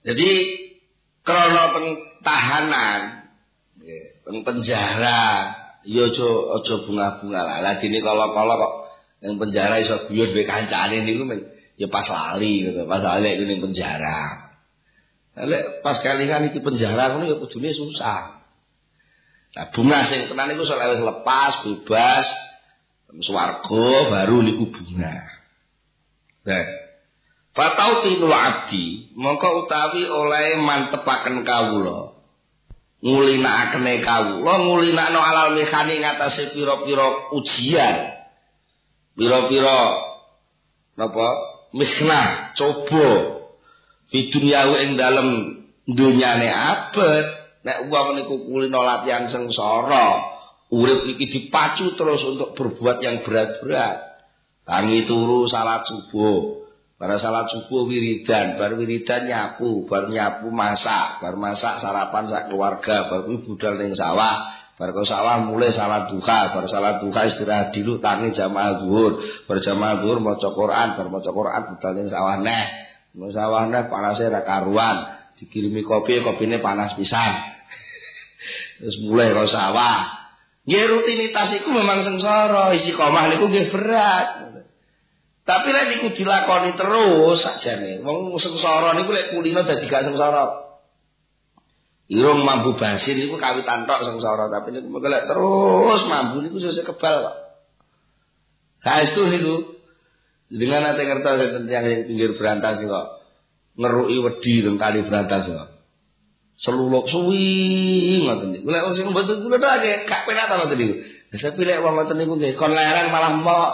Jadi krana teng tahanan, teng penjara, ya aja bunga-bunga lah. Lah dene kala-kala kok ning penjara iso guyon duwe kancane niku ya pas lali gitu. Pas lali ning penjara. Lek pas kalian iki penjara ngono ya kudune susah. Nah bunga sing tenan iku sok wis lepas, bebas, swarga baru niku bunga. Nah, fatautinul abdi mongko utawi oleh mantepaken kawula. Ngulinakne kawula, ngulinakno alal mekani ngatasé pira-pira ujian. Pira-pira napa? Misnah, coba di dunia ing dalem dunyane abet nek wong niku kulino latihan sengsara urip iki dipacu terus untuk berbuat yang berat-berat tangi turu salat subuh bar salat subuh wiridan bar wiridan nyapu bar nyapu masak bar masak sarapan sak keluarga bar kuwi budal ning sawah bar ke sawah mulai salat duha bar salat duha istirahat dulu tangi jamaah zuhur bar jamaah zuhur maca Quran bar maca Quran budal ning sawah neh musawahnya panasnya ra karuan dikirimi kopi kopine panas pisan terus mulai ke sawah nggih rutinitas iku memang sengsara istiqomah niku nggih berat tapi lek niku dilakoni terus sakjane wong sengsara niku lek kulino dadi gak sengsara irung mambu basin niku kawitan tok sengsara tapi niku lek terus mambu niku sesuk kebal kok saestu niku dengan ate ngertos enten tiyang sing pinggir brantas kok ngeruki wedi teng kali brantas kok. Seluluk suwi ngoten niku. Lek wong sing mboten kula tok gak penak ta ngoten niku. Tapi lek wong ngoten niku nggih kon leren malah mbok.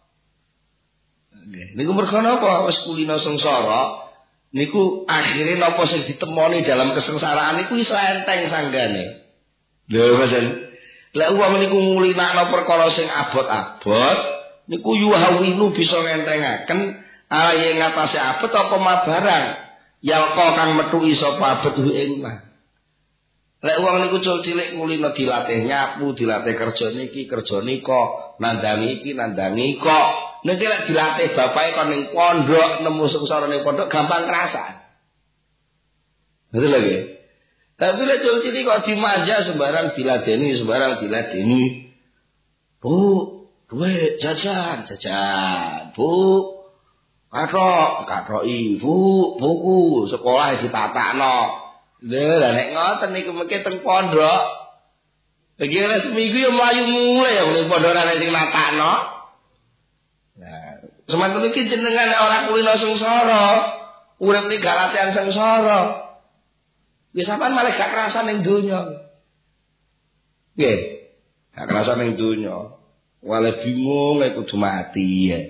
Nggih. Niku mergo napa? Wis kulino sengsara niku akhire napa sing ditemoni dalam kesengsaraan niku iso enteng sanggane. Lho Mas. Lek wong niku ngulinakno perkara sing abot-abot niku yuhawinu bisa ngentengaken alaye ngatasé abet apa mabarang yalqa kang metu iso pabet ing mah. Lek wong niku cilik ngulino dilatih nyapu, dilatih kerja niki, kerja nika, nandangi iki, nandangi kok. Nek lek dilatih bapake kon ning pondok, nemu sengsara ning pondok gampang kerasa. Betul lagi. Tapi lek cilik kok dimanja sembarang diladeni, sembarang diladeni. Bu, duit jajan bu kathok bu buku sekolah ditatakno lha nek ngoten niku mengke teng pondok iki lek seminggu ya mlayu mulai ya ning pondok ana sing natakno nah semanten iki jenengan ora kulino sengsara urip iki gak latihan sengsara ya sampean malah gak kerasa ning donya nggih gak kerasa ning donya wale bingung lek kudu mati ya.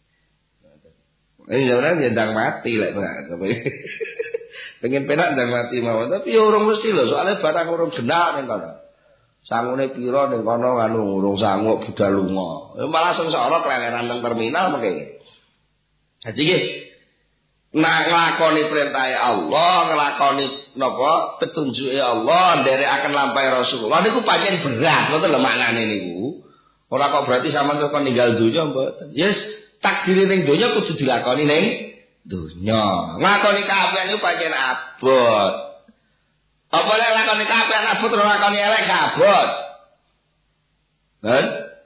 Ini sebenarnya ndang mati lek pengen penak ndang mati mawon tapi ya urung mesti lho soalnya barang urung genak ning kono. Sangune pira ning kono anu urung sanguk budal lunga. Malah sengsara keleleran teng terminal mengke. Dadi nggih nglakoni perintahe Allah, nglakoni napa petunjuke Allah nderekaken lampahe Rasulullah niku pancen berat ngoten lho maknane niku. Ora kok berarti sampean kok ninggal donya mboten. Yes, takdire ning donya kudu dilakoni ning donya. Nglakoni kaapian niku pancen abot. Apa lek lakoni kaapian abot ora lakoni elek abot. Kan?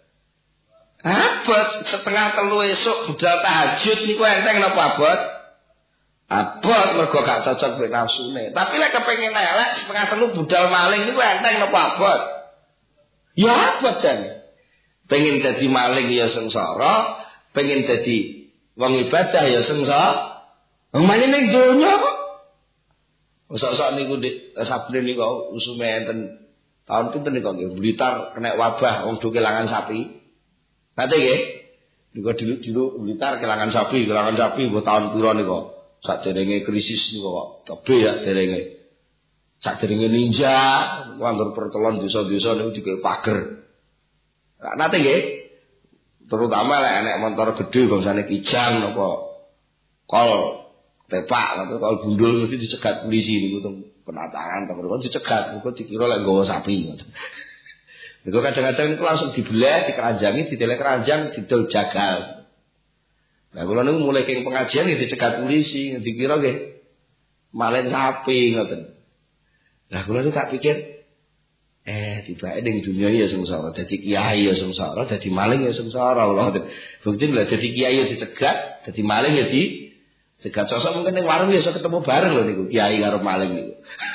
Abot setengah telu esuk budal tahajud niku enteng napa abot? Abot mergo gak cocok mek nafsune. Tapi lek kepengin elek setengah telu budal maling niku enteng napa abot? Ya abot jan. Pengen dadi maling ya sengsara, pengen dadi wong ibadah ya sengsara. Wong maling ning donya kok. Sok-sok niku sabene niku usume enten taun pinten niku nggih Blitar kena wabah wong do kelangan sapi. Nate nggih. Niku dulu Blitar kelangan sapi mbok taun pira niku. Saderenge krisis niku kok tebe ya derenge. Saderenge ninja nganggur pertelon desa-desa niku dikek pager. Nate nggih. Terutama lek enek motor gedhe bangsane kijang napa kol tepak atau kol gundul mesti dicegat polisi niku teng penataran teng mriko dicegat mergo dikira lek nggawa sapi ngoten. Niku kadang-kadang niku langsung dibelah, dikeranjangi, ditelek keranjang, didol jagal. Nah kula niku mulai keng pengajian nggih dicegat polisi, dikira nggih Malen sapi ngoten. Lah kula tuh tak pikir tibake ning dunya ya sengsara, dadi kiai ya sengsara, dadi maling ya sengsara. Bukti lha dadi kiai ya dicegat, dadi maling ya dicegat. Sosok mungkin ning warung ya iso ketemu bareng lho niku, kiai karo maling niku.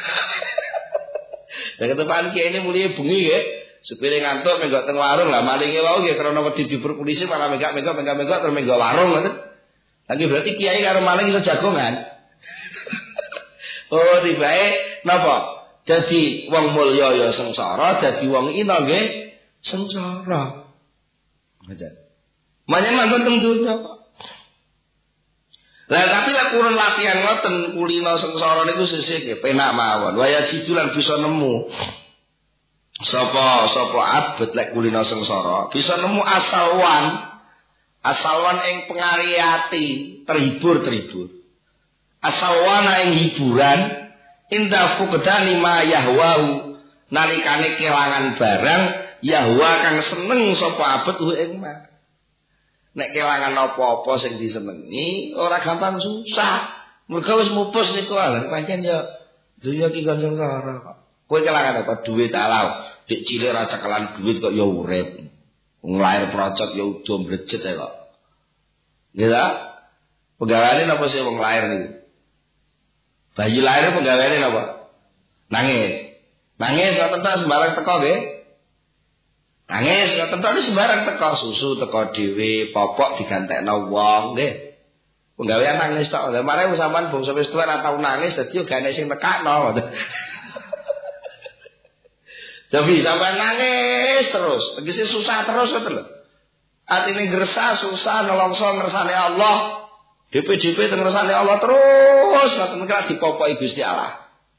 Lah ketepaan kiai ini mulai bengi nggih, supire ngantuk menggok teng warung lah malinge wau nggih krana wedi dibur polisi malah menggak terus menggok warung ngoten. Lagi berarti kiai karo maling iso jagongan. Oh, tibake napa? Jadi wong mulya ya sengsara, dadi wong ina nggih sengsara. Ngoten. Manyen manggon teng donya kok. Lah tapi lek kurang latihan ngoten kulino sengsara niku sesuk nggih penak mawon. Waya jidulan bisa nemu. Sapa abet lek kulino sengsara, bisa nemu asalwan ing pengariyati, terhibur. Asalwana ing hiburan inda fuqdani ma yahwahu nalikane kelangan barang yahwa kang seneng sapa abet ing ma. Nek kelangan apa-apa sing disenengi ora gampang susah. Mergo wis mupus niku lha pancen ya dunya iki kon sengsara kok. Kowe kelangan apa duit ala. Dik cilik ra cekelan duit kok ya urip. Wong lair procot ya udo mblejet kok. Nggih ta? Pegawane napa sih wong lair niku? Bayi lahir penggaweane napa? Nangis. Nangis kok tentu sembarang teko nggih. Nangis kok tentu sembarang teko, susu teko dhewe, popok digantekno wong nggih. Penggawean nangis tok. Lah mare sampean bangsa wis tuwa ora tau nangis dadi yo gak enek sing nekakno. Tapi sampean nangis terus, tegese susah terus ngoten lho. Atine gresah susah nelongso ngersane Allah. DP teng ngersane Allah terus ngoten kira dipopoki Gusti Allah.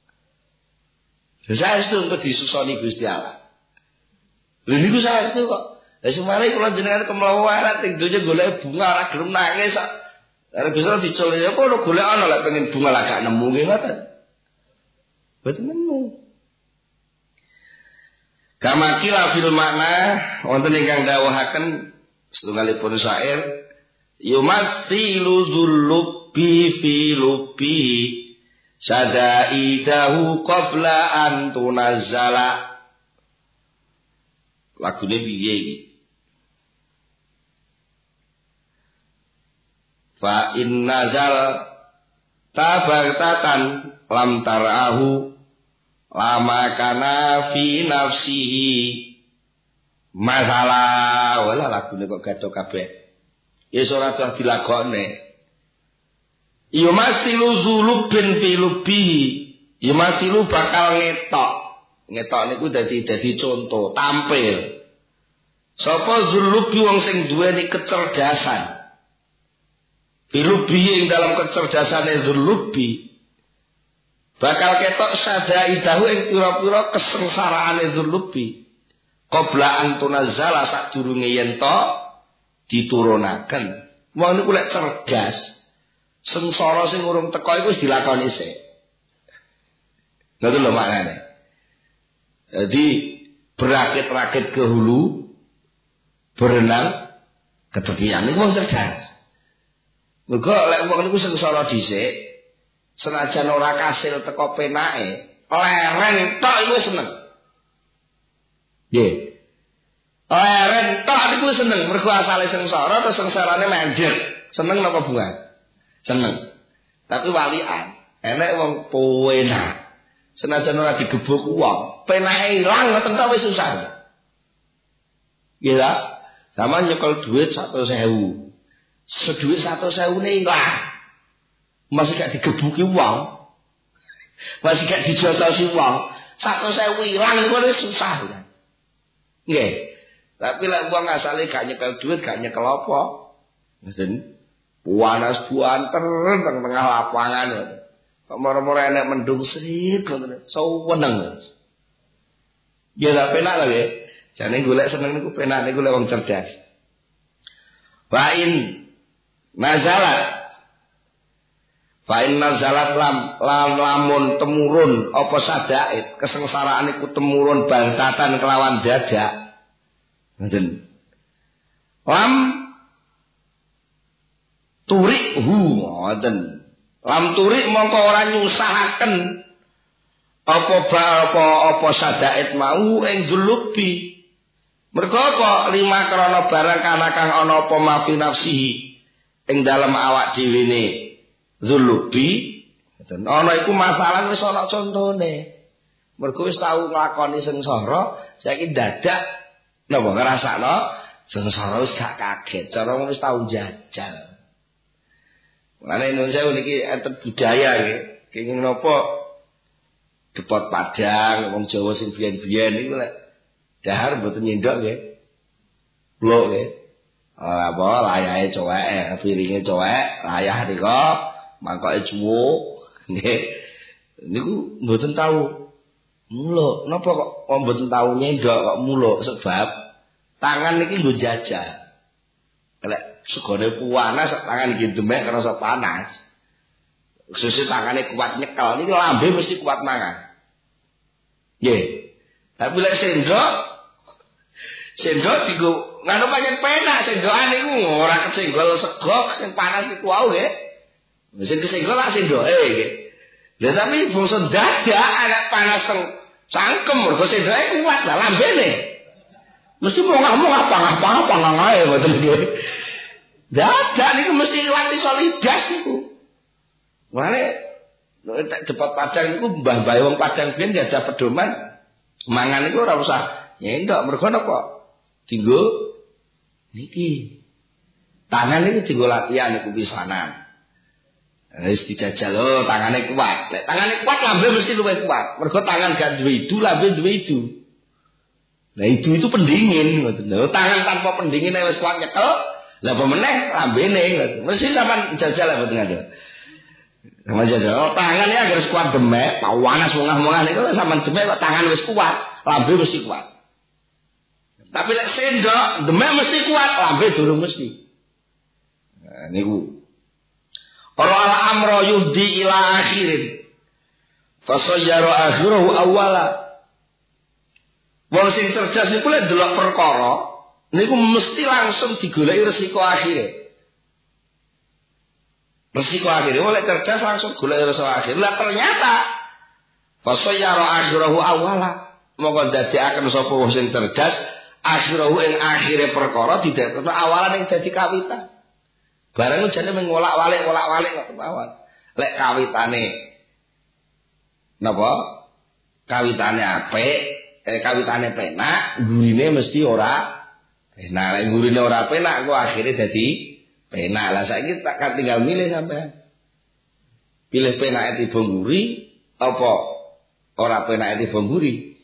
Saestu engko disusoni Gusti Allah. Lha niku saestu kok. Lah sumare kula jenengan kemlawaran teng donya golek bunga ora gelem nangis kok. Lah Gusti Allah diculuk ya kok golek ana lek pengen bunga lak gak nemu nggih ngoten. Boten nemu. Kamakila fil makna wonten ingkang dawuhaken setunggalipun syair yumassilu dzullubi fi lubbi sadaidahu qabla an tunazzala. Lagune piye iki? Fa in nazal tabartatan lam tarahu lama kana fi nafsihi masalah. Wala lagune kok gathok kabeh. Ya ora tah dilakone. Ya masilu zulubin fi lubbihi. Ya masilu bakal ngetok. Ngetok niku dadi contoh, tampil. Sapa zulubi wong sing duweni kecerdasan. Fi lubbihi ing dalam kecerdasane zulubi. Bakal ketok sadaidahu ing pira-pira kesengsaraane zulubi. Qabla antunazzala sadurunge yen to diturunaken. Wong niku lek cerdas, sengsara sing urung teko iku wis dilakoni sik. Ngoten lho maknane. Jadi berakit-rakit ke hulu, berenang ke tepian niku wong cerdas. Mergo lek wong niku sengsara dhisik, senajan ora kasil teko penake, lereng tok iku seneng. Nggih. Leren tok niku seneng mergo asale sengsara terus sengsarane mandek. Seneng napa bunga? Seneng. Tapi walian, enek wong penak. Senajan ora digebuk wong, penake ilang ngoten tok wis susah. Nggih ta? Sama nyekel duit 100.000. Seduit 100.000 ne ilang. Masih gak digebuki wong. Masih gak dijotosi wong. 100.000 ilang niku wis susah. Nggih. Tapi lek wong asale gak nyekel duit, gak nyekel apa. Ngoten. Panas buanter teng tengah lapangan ngoten. Kok moro-moro enek mendung srit ngoten. Suweneng. Ya lha penak lho nggih. Jane golek seneng niku penak niku lek wong cerdas. Fa'in nazalat lamun temurun apa sadaid kesengsaraan iku temurun bantatan kelawan dadak. Ngoten. Lam turihu ngoten. Lam turik mongko ora nyusahaken apa sadaid mau ing julubi. Mergo apa lima krana barang kana kang ana apa mafi nafsihi ing dalem awak dhewe ne julubi. Ana iku masalah wis ana contone. Mergo wis tau nglakoni sengsara, saiki dadak napa ngrasakno sengsara wis gak kaget, cara wis tau jajal. Mulane Indonesia niki enten budaya nggih. Kenging napa depot Padang, wong Jawa sing biyen-biyen niku lek dahar mboten nyendok nggih. Blok nggih. Apa layahe cowek, piringe cowek, layah nika mangkoke cuwuk nggih. Niku mboten tau muluk. Napa kok mboten tau nyendok kok muluk sebab tangan niki nggo jajal. Lek segone panas tangan iki demek kerasa panas. Khususnya tangane kuat nyekel niki lambe mesti kuat mangan. Nggih. Tapi lek sendok digo nganu pancen penak sendokan niku ora kesenggol sego sing panas iku wae nggih. Sing kesenggol lak sendoke nggih. Lah tapi bangsa dadak anak panas teng cangkem mergo sendoke kuat lah lambene. Mesti mongah-mongah pangah-pangah ae ngoten nggih. Dadak niku mesti latih solidas niku. Mulane nek depot Padang niku mbah-mbah wong Padang biyen gak ada pedoman mangan niku ora usah nyendok mergo napa? Dinggo niki. Tangan niku dinggo latihan niku pisanan. Wis dijajal tangane kuat. Lek tangane kuat lambe mesti luwih kuat. Mergo tangan gak duwe idu, lambe duwe idu. Nah itu pendingin ngoten. Tangan tanpa pendingin wis kuat nyekel, lah apa meneh lambene ngoten. Mesti sampean jajal lah mboten ada. Sama jajal. Tangan ya agar kuat demek, panas mungah-mungah niku sampean demek kok tangan wis kuat, lambe mesti kuat. Tapi lek sendok demek mesti kuat, lambe durung mesti. Nah niku. Ora ala amro yudi ila akhirin. Fasayyara akhirahu awwala. Wong sing cerdas niku lek delok perkara niku mesti langsung digoleki resiko akhire. Resiko akhire wong lek cerdas langsung golek resiko akhir. Lah ternyata fasayyara akhirahu awwala. Monggo dadekaken sapa wong sing cerdas akhirahu ing akhire perkara didadekno awalan ing dadi kawitan. Barang jane mengolak-walik kok mawon. Lek kawitane napa? Kawitane apik, kawitane penak, gurine mesti ora penak. Lek gurine ora penak kok akhire dadi penak. Lah saiki tak tinggal milih sampean. Pilih penake tiba guri apa ora penake tiba guri.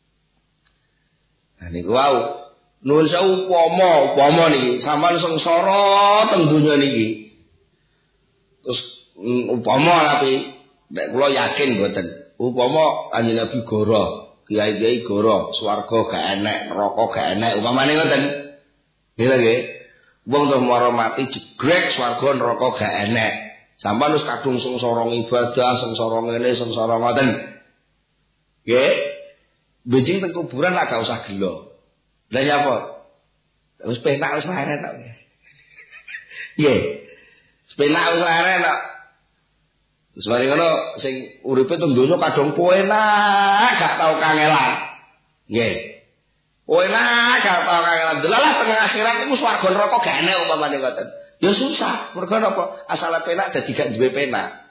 Nah niku wau. Nuwun sewu upama niki sampean sengsara teng donya niki. Terus upama tapi nek kula yakin mboten. Upama Kanjeng Nabi goro, kiai-kiai goro, swarga gak enek, neraka gak enek, upamane ngoten. Nggih nggih. Wong tuh mara mati jegrek swarga neraka gak enek. Sampeyan wis kadung sengsara ibadah, sengsara ngene, sengsara ngoten. Nggih. Benjing teng kuburan lak gak usah gelo. Lah ya apa? Wis penak wis leren tok. Nggih. Wis penak wis leren tok. Wis mari ngono sing uripe teng donya kadung penak, gak tau kangelan. Nggih. Penak gak tau kangelan. Delalah teng akhirat iku swarga neraka gak enek umpamane ngoten. Ya susah, mergo napa? Asale penak dadi gak duwe penak.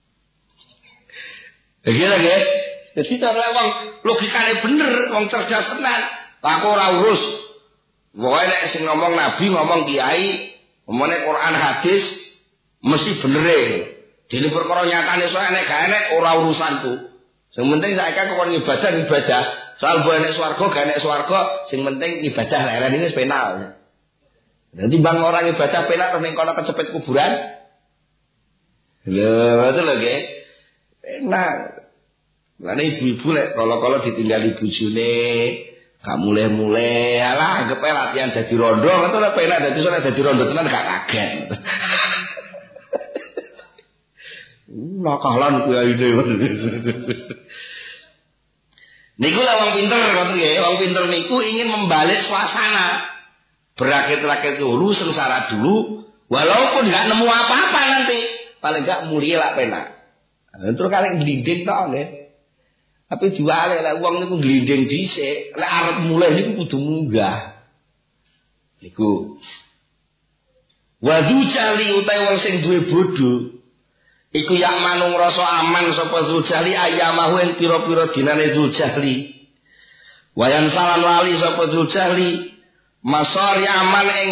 Nggih nggih. Dadi cara wong logikane bener, wong cerdas tenan. Aku ora urus. Pokoke nek sing ngomong nabi, ngomong kiai, ngomongane Quran hadis mesti benere. Dene perkara nyatane soal nek gak enek ora urusanku. Sing penting saiki kok ibadah. Soal mbok enek swarga gak enek swarga, sing penting ibadah leren iki wis penak. Dadi bang orang ibadah penak terus ning kono kecepet kuburan. Lho, betul lho nggih. Penak. Lah ibu-ibu lek kala-kala ditinggali bojone gak mulai-mulai, alah anggap ae latihan dadi rondo, ngono lho penak dadi soalnya dadi rondo tenan gak kaget. Nakalan kuwi ae. Niku lah wong pinter ngoten nggih, wong pinter niku ingin membalik suasana. Berakit-rakit dulu, sengsara dulu, walaupun gak nemu apa-apa nanti. paling gak mulia lak penak. Terus kalih glinding tok nggih. Tapi diwale lek wong niku glinding dhisik, lek arep mulai niku kudu munggah. Niku. Wa dzujali utawi wong sing duwe bodho iku yak manung rasa aman sapa dzujali ayamahu ing pira-pira dinane dzujali. Wayan salan lali sapa dzujali masari aman ing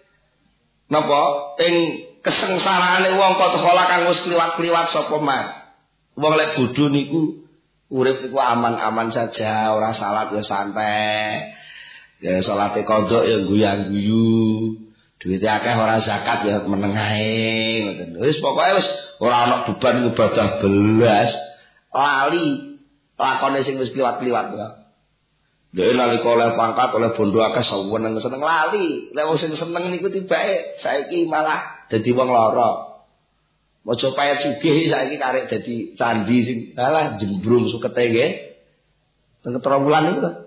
napa ing kesengsaraane wong kala kang wis kliwat-kliwat sapa man. Wong lek bodho niku urip niku aman-aman saja, ora salat ya santai. Ya salate kodhok ya guyang-guyu. Duwite akeh ora zakat ya meneng ae ngoten. Wis pokoke wis ora ana beban ibadah belas. Lali lakone sing wis kliwat-kliwat ya. Dhewe nalika oleh pangkat oleh bondo akeh seneng lali. Lek wong sing seneng niku tibake saiki malah dadi wong lara. Aja payah sugih saiki karek dadi candi sing alah jembrung sukete nggih. Teng ketrowulan niku to.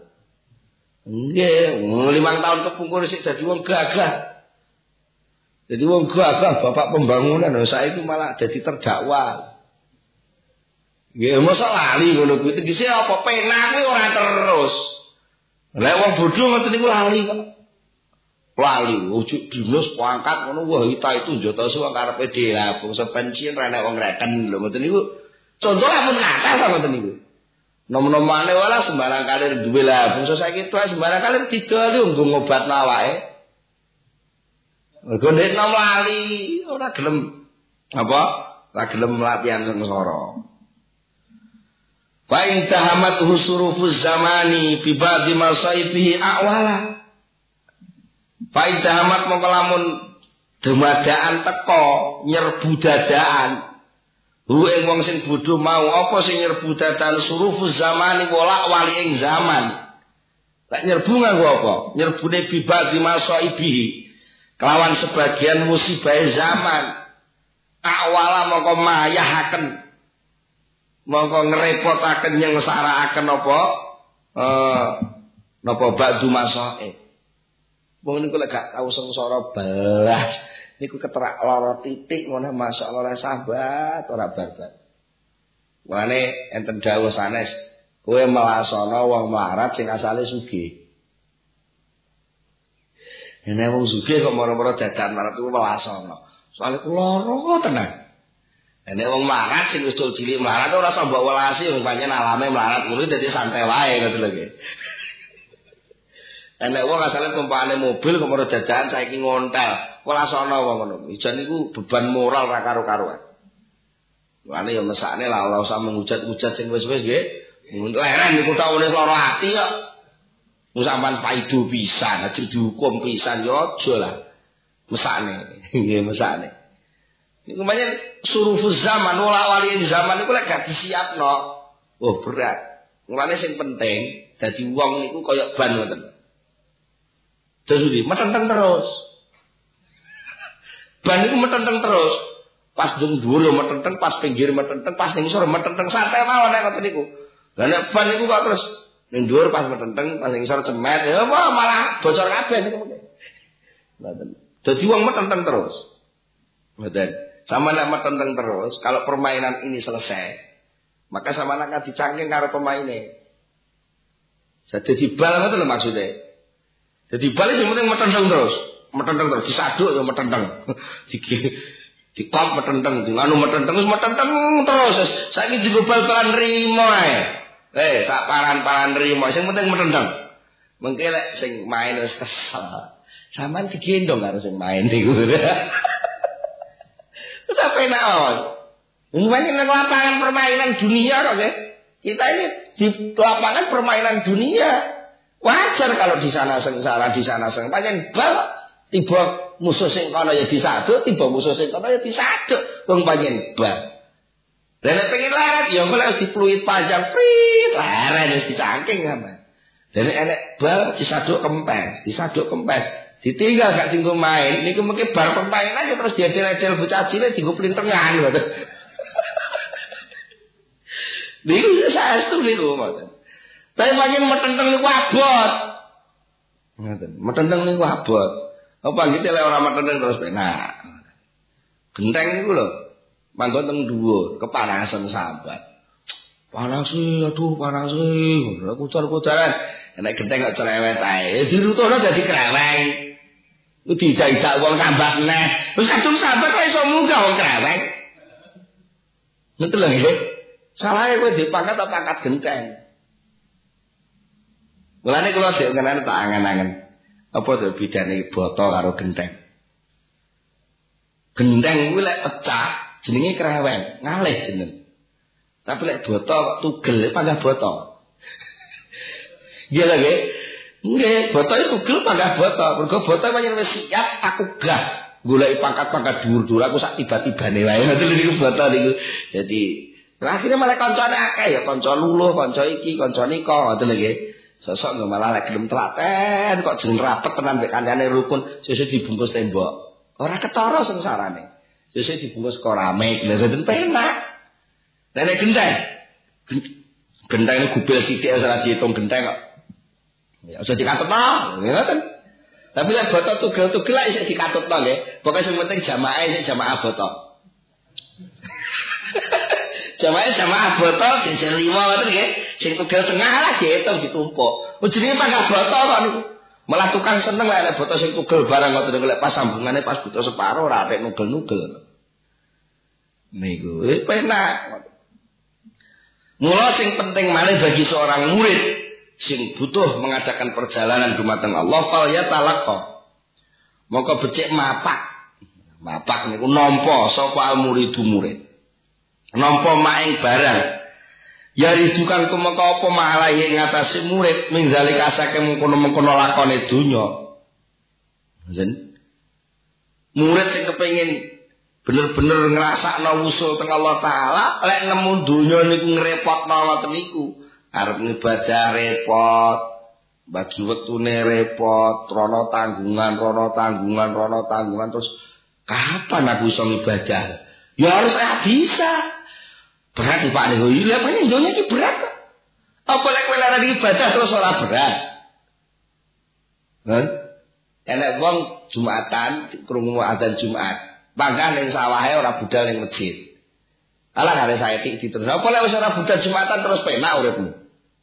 Nggih, 5 tahun kepungkur sik dadi wong gagah. Jadi wong gagah bapak pembangunan saiki malah dadi terdakwa. Nggih, mosok lali ngono kuwi tegese apa penak kuwi ora terus. Lek wong bodho ngoten niku lali kok. Lali, ujug dinas pangkat ngono wah kita itu njotos wong karepe dhewe lah bangsa pensiun ra nek wong reken lho ngoten niku. Contoh lamun nakal kok ngoten niku. Nom-nomane wala sembarang kali duwe lah bangsa saiki tuwa sembarang kali didol nggo ngobatno awake. Mergo nek nom lali ora gelem apa? Ora gelem latihan sengsara. Wa in tahamat husrufuz zamani fi ba'di masaibihi awala. Fa in tahamat mongko lamun demadaan teko nyerbu dadaan. Hu ing wong sing bodho mau apa sing nyerbu dadaan surufuz zamani wala wali ing zaman. Lek nyerbu nganggo apa? Nyerbune bi ba'di masaibihi. Kelawan sebagian musibah zaman awala mongko mayahaken mongko ngrepotaken nyengsaraaken apa napa ba'du masaib. Wong niku lek gak tau sengsara belas niku keterak lara titik ngono masyaallah sahabat ora barbar. Mane enten dawuh sanes kowe melasana wong melarat sing asale sugih. Nek wong sugih kok mara-mara dadan marat ku welasana. Soale ku lara tenan. Nek wong melarat sing wis cilik melarat ora usah mbok welasi wong pancen alame melarat kuwi dadi santai wae ngoten lho nggih. Nek wong asale tumpakane mobil kok mara dadan saiki ngontel, welasana wong ngono. Ijan niku beban moral ra karo-karuan. Lane ya mesakne lah ora usah menghujat-hujat sing wis-wis nggih. Leren niku taune lara ati kok. Musampan paido pisan, aja dihukum pisan ya aja lah. Mesakne, nggih mesakne. Niku pancen surufuz zaman wala wali zaman niku lek gak disiapno. Oh berat. Mulane sing penting dadi wong niku kaya ban ngoten. Jadi metenteng terus. Ban niku metenteng terus. Pas dung dhuwur ya metenteng, pas pinggir metenteng, pas ning ngisor metenteng santai mawon nek ngoten niku. Lah nek ban niku kok terus ning dhuwur pas metenteng, pas ning ngisor cemet, ya malah bocor kabeh niku. Ngoten. Dadi wong metenteng terus. Ngoten. Sama nek metenteng terus, kalau permainan ini selesai, maka sama anak dicangking karo pemaine. Jadi bal ngoten lho maksude. Jadi bal sing penting metenteng terus. Metenteng terus disaduk ya metenteng. Dikop metenteng, anu metenteng wis metenteng terus. Saiki juga bal-balan rimo ae. Sak paran-paran rimo sing penting metenteng. Mengke lek sing main wis kesel. Sampeyan digendong karo sing main niku. Sampai naon. Umpamane nang lapangan permainan dunia kok nggih. Kita ini di lapangan permainan dunia. Wajar kalau di sana sengsara, di sana pancen bal tiba musuh sing kono ya disaduk, tiba musuh sing kono ya disaduk. Wong pancen bal. Lah nek pengen larat ya mulai harus dipluit panjang prit, leren wis dicangking sampean. Lah nek enek bal disaduk kempes. Ditinggal gak tinggal main, niku mungkin bar permainan aja terus diadel-adel bocah cilik dienggo plintengan ngoten. Niku saestu niku ngoten. Tapi pancen metenteng niku abot. Ngoten, metenteng niku abot. Apa gitu lek ora metenteng terus penak. Genteng niku lho. Manggon teng dhuwur, kepanasan sahabat. Panas sih, aduh panas sih. Kucar-kucaran. Nek genteng kok cerewet ae. Dirutono dadi kreweng. Ku dijak-jak wong sambat neh. Wis kadung sambat kok iso munggah wong kreweng. Betul lho nggih. Salahe kowe dipangkat apa pangkat genteng. Mulane kula dhek ngenane tak angen-angen. Apa to bedane boto karo genteng? Genteng kuwi lek pecah jenenge kreweng, ngalih jeneng. Tapi lek boto kok tugel panggah boto. Nggih lho nggih. Nggih, boto itu tugel panggah boto. Mergo boto pancen wis siap aku gah goleki pangkat-pangkat dhuwur-dhuwur aku sak tiba-tibane wae. Ngoten niku boto niku. Dadi akhirnya malah kancane akeh ya, kanca luluh, kanca iki, kanca nika, ngoten lho nggih. Sosok nggak malah lek gelem telaten kok jeneng rapet tenan mek kancane rukun, sesuk dibungkus tembok. Ora ketara sengsarane. Sesuk dibungkus keramik, lha ngoten penak. Nek genteng gubel sithik ora diitung genteng kok. Ya aja dikatutno, ngoten. Tapi lek boto tugel-tugel lek isih dikatutno nggih. Pokoke sing penting jamaah isih jamaah boto. Jamaah boto jejer 5 ngoten nggih. Sing tugel tengah lah diitung ditumpuk. Jenenge panggah boto kok niku. Malah tukang seneng lek boto sing tugel barang ngoten lek pas sambungane pas butuh separo ora atek nugel-nugel. Niku penak. Mula sing penting malih bagi seorang murid sing butuh mengadakan perjalanan dumateng Allah fal ya talaqqa. Maka becik mapak. Mapak niku nampa sapa al-muridu murid. Nampa maing barang. Ya ridukan kumeka apa malahi ngatasi murid minggalik asake mengkono-mengkono lakone donya. Njen. Murid sing kepengin bener-bener ngrasakno wusul teng Allah taala lek nemu donya niku ngrepotno ngoten niku arep ngibadah repot bagi wektune repot rono tanggungan terus kapan aku iso ngibadah ya harus bisa berat Pak niku lha pancen donya iki berat kok apa lek kowe lara ibadah terus ora berat kan enek wong Jumatan krungu adzan Jumat bangga ning sawahe ora budal ning masjid. Alah kare saiki diterus. Apa lek wis ora budal Jumatan terus penak uripmu?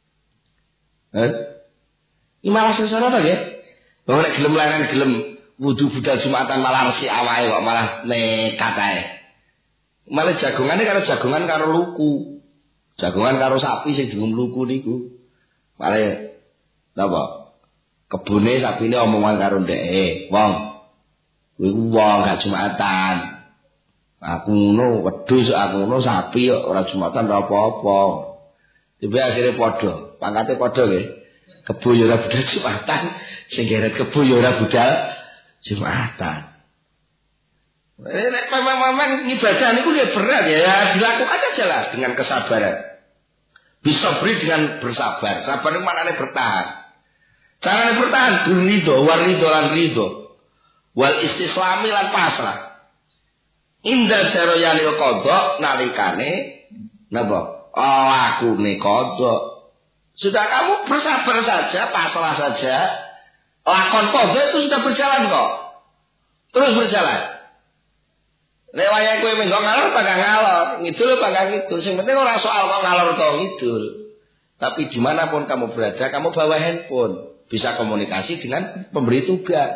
Iki malah sesana ta nggih? Wong nek gelem laran gelem wudu budal Jumatan malah resik awake kok malah nekat ae. Malah jagongane karo luku. Jagongan karo sapi sing dienggo luku niku. Malah napa? Kebune sapine omongan karo ndeke. Wong iku wong gak Jumatan. Aku ngono wedhus aku ngono sapi kok ora Jumatan ora apa-apa. Tiba akhire padha, pangkate padha nggih. Kebu ya ora budal Jumatan, sing geret kebu ya ora budal Jumatan. Nek memang ibadah niku ya berat ya, dilakukan aja lah dengan kesabaran. Bisa beri dengan bersabar. Sabar itu maknanya bertahan. Caranya bertahan berridho, waridho lan ridho. Wal istislami lan pasrah. Inda jaroyanil qadha nalikane napa? Lakune qadha. Sudah kamu bersabar saja, pasrah saja. Lakon qadha itu sudah berjalan kok. Terus berjalan. Nek wayahe kowe mengko ngalor bakal ngalor, ngidul bakal ngidul. Sing penting ora soal kok ngalor utawa ngidul. Tapi dimanapun kamu berada, kamu bawa handphone, bisa komunikasi dengan pemberi tugas.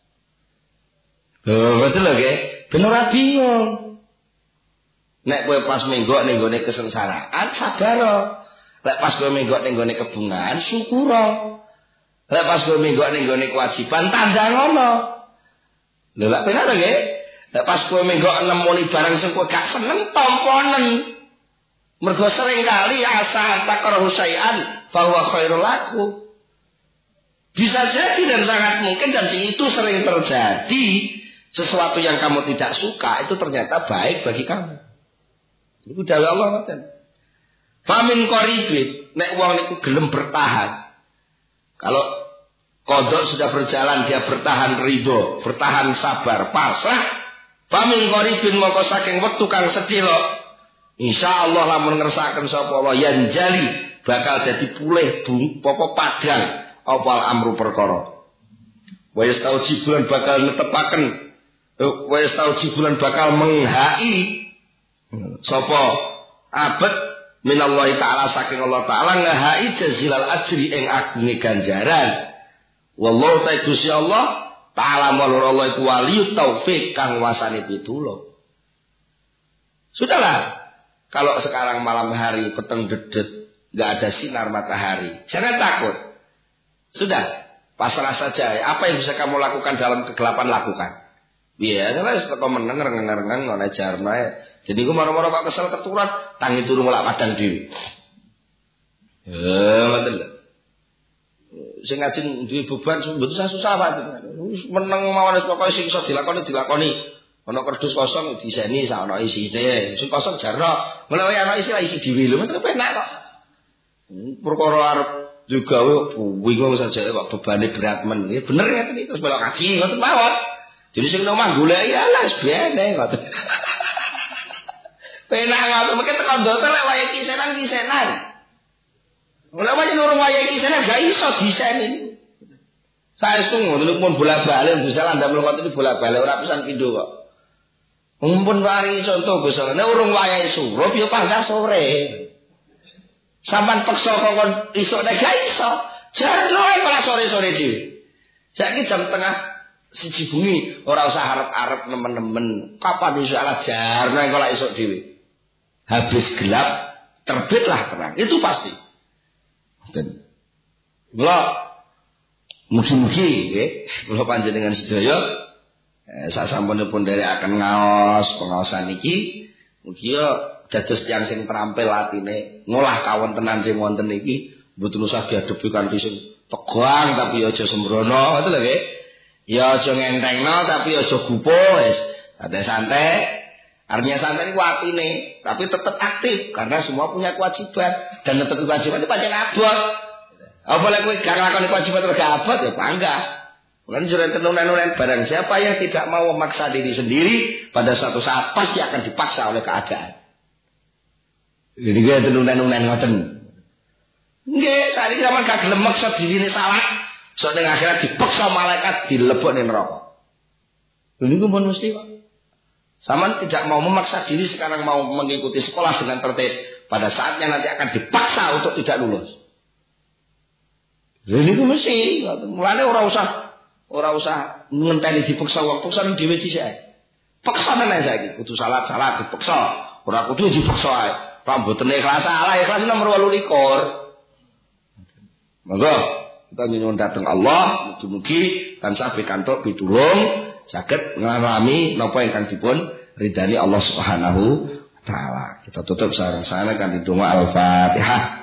Betul lho nggih. Ben ora bingung. Nek kowe pas menggok ning gone kesengsaraan, sabar. Lek pas kowe menggok ning gone kebungan, syukur. Lek pas kowe menggok ning gone kewajiban, tanda ngono. Lho lek penak to nggih? Lek pas kowe menggok nemoni barang sing kowe gak seneng tamponen. Mergo sering kali asa takrahu syai'an fa huwa khairul lakum. Bisa jadi dan sangat mungkin dan itu sering terjadi. Sesuatu yang kamu tidak suka itu ternyata baik bagi kamu. Itu dawuh Allah ngoten. Famin qaribin nek wong niku gelem bertahan. Kalau qadha sudah berjalan dia bertahan ridho, bertahan sabar, pasrah. Famin qaribin moko saking wektu kang sedhela insyaallah lamun ngersakaken sapa Allah yanjali bakal dadi pulih apa padhang opal amru perkara. Wa yastaujibulan bakal netepaken wa yastaujibulan bakal menghai Sapa abet minallahi ta'ala saking Allah ta'ala ngahai jazilal ajri ing agunge ganjaran. Wallahu ta'ala Gusti Allah ta'ala malur Allah iku waliyut taufik kang wasane pitulung. Sudahlah. Kalau sekarang malam hari peteng dedet enggak ada sinar matahari, jangan takut. Sudah, pasrah saja. Apa yang bisa kamu lakukan dalam kegelapan lakukan. Biasalah teko meneng rengeng-rengeng ana jarna. Jadi ku maro-maro kok kesel keturunan tangi turu melak padang dhewe. Ngoten lho. Sing ngajeng duwe beban mboten susah Pak. Meneng mawon wis pokoke sing iso dilakoni. Ana kerdus kosong diseni sak ana isine. Sing kosong jarno. Mulane ana isi lah isi dhewe lho, metu penak kok. Perkara arep juga bingung saja kok bebane berat men. Ya bener ngeten iki terus melok kaji ngoten mawon. Jadi sing omah golek ya lah biyen ngoten. Penak ngoten mengke tekan dokter lek wayahe kisenan. Ora wayahe nurung wayahe kisenan gak iso diseni. Saestu ngoten pun bola-balik bisa landam ngoten iki bola-balik ora pisan pindho kok. Mumpun lari contoh besok, nek urung wayahe surup ya pangkat sore. Sampan peksa kok isuk nek gak iso. Jarno ae malah sore-sore dhewe. Saiki jam tengah 1 bengi ora usah arep-arep nemen-nemen. Kapan iso ala jarno kok lak isuk dhewe. Habis gelap terbitlah terang. Itu pasti. Dan mugi-mugi nggih, kula panjenengan sedaya sasampunipun akan ngaos pengaosan iki mugi yo dados tiyang sing terampil atine ngolah kawontenan sing wonten iki mboten usah diadepi kanthi sing tegang tapi aja sembrono ngoten lho nggih ya aja ngentengno tapi aja gupo wis santai artinya santai niku atine tapi tetap aktif karena semua punya kewajiban dan tetap kewajiban itu pancen abot apa lek kowe gak nglakoni kewajiban terus gak abot ya bangga. Bukan jurang tenunan-nunan barang siapa yang tidak mau memaksa diri sendiri pada suatu saat pasti akan dipaksa oleh keadaan. Jadi dia tenunan-nunan ngoten. Nggih, saiki sampean gak gelem maksa dirine salah, sok ning akhirat dipaksa malaikat dilebokne neraka. Lha niku pun mesti kok. Sampean tidak mau memaksa diri sekarang mau mengikuti sekolah dengan tertib, pada saatnya nanti akan dipaksa untuk tidak lulus. Lha niku mesti, mulane ora usah ngenteni dipaksa wong paksa dhewe dhisik ae. Paksa nang saiki kudu salat dipaksa, ora kudu dipaksa ae. Rambutene ikhlas salah ikhlas nomor 28. Monggo kita nyuwun dhateng Allah mugi-mugi tansah pikantuk pitulung saged ngalami napa ingkang dipun ridani Allah Subhanahu wa taala. Kita tutup sareng-sareng kanthi donga Al-Fatihah.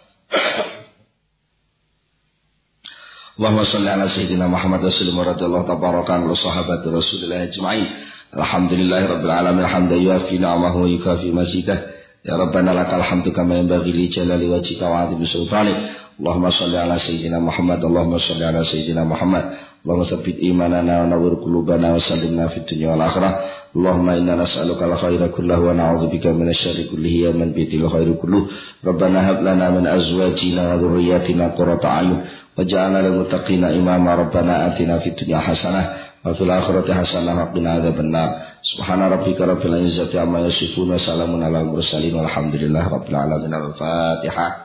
Allahumma shalli ala sayyidina Muhammad rasulullah radhiyallahu tabaraka wa sahabati rasulillah ajma'in. Alhamdulillahirabbil alamin hamdan yuafi ni'amahu wa yukafi mazidah. Ya rabbana lakal hamdu kama yanbaghi li jalali wajhika wa 'azimi sultanik. Allahumma shalli ala sayyidina Muhammad. Allahumma shalli ala sayyidina Muhammad. Allahumma tsabbit imanana wa nawwir qulubana wa sallimna fid dunya wal akhirah. Allahumma inna nas'aluka al-khaira kullahu wa na'udzubika minasyarri kullihi ya man bidil khairu kulluh. Rabbana hab lana min azwajina wa dhurriyyatina qurrata a'yun waj'alna lil muttaqina imama. Rabbana atina fid dunya hasanah wa fil akhirati hasanah wa qina adzabannar. Subhana rabbika rabbil izzati amma yasifun wa salamun alal mursalin walhamdulillahi rabbil alamin. Al-Fatihah.